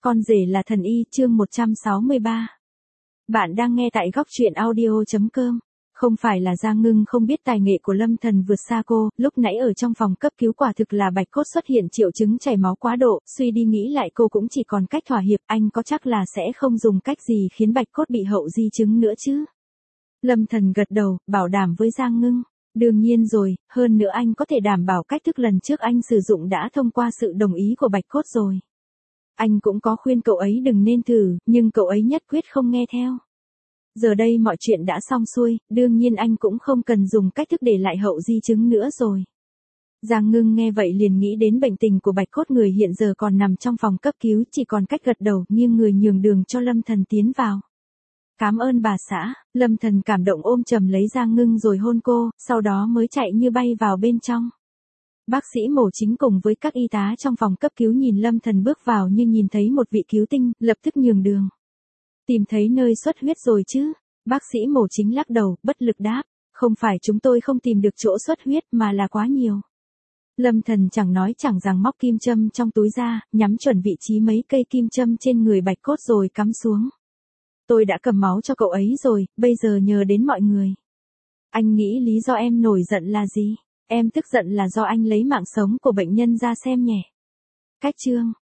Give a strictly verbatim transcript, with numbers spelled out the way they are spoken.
Con rể là thần y, chương một trăm sáu mươi ba. Bạn đang nghe tại góc truyện audio chấm com. Không phải là Giang Ngưng không biết tài nghệ của Lâm Thần vượt xa cô, lúc nãy ở trong phòng cấp cứu quả thực là Bạch Cốt xuất hiện triệu chứng chảy máu quá độ, suy đi nghĩ lại cô cũng chỉ còn cách thỏa hiệp, anh có chắc là sẽ không dùng cách gì khiến Bạch Cốt bị hậu di chứng nữa chứ? Lâm Thần gật đầu, bảo đảm với Giang Ngưng. Đương nhiên rồi, hơn nữa anh có thể đảm bảo cách thức lần trước anh sử dụng đã thông qua sự đồng ý của Bạch Cốt rồi. Anh cũng có khuyên cậu ấy đừng nên thử, nhưng cậu ấy nhất quyết không nghe theo. Giờ đây mọi chuyện đã xong xuôi, đương nhiên anh cũng không cần dùng cách thức để lại hậu di chứng nữa rồi. Giang Ngưng nghe vậy liền nghĩ đến bệnh tình của Bạch Cốt, người hiện giờ còn nằm trong phòng cấp cứu, chỉ còn cách gật đầu, nghiêng người nhường đường cho Lâm Thần tiến vào. Cảm ơn bà xã. Lâm Thần cảm động ôm chầm lấy Giang Ngưng rồi hôn cô, sau đó mới chạy như bay vào bên trong. Bác sĩ mổ chính cùng với các y tá trong phòng cấp cứu nhìn Lâm Thần bước vào như nhìn thấy một vị cứu tinh, lập tức nhường đường. Tìm thấy nơi xuất huyết rồi chứ? Bác sĩ mổ chính lắc đầu, bất lực đáp. Không phải chúng tôi không tìm được chỗ xuất huyết mà là quá nhiều. Lâm Thần chẳng nói chẳng rằng móc kim châm trong túi ra, nhắm chuẩn vị trí mấy cây kim châm trên người Bạch Cốt rồi cắm xuống. Tôi đã cầm máu cho cậu ấy rồi, bây giờ nhờ đến mọi người. Anh nghĩ lý do em nổi giận là gì? Em tức giận là do anh lấy mạng sống của bệnh nhân ra xem nhẹ. Cách chương.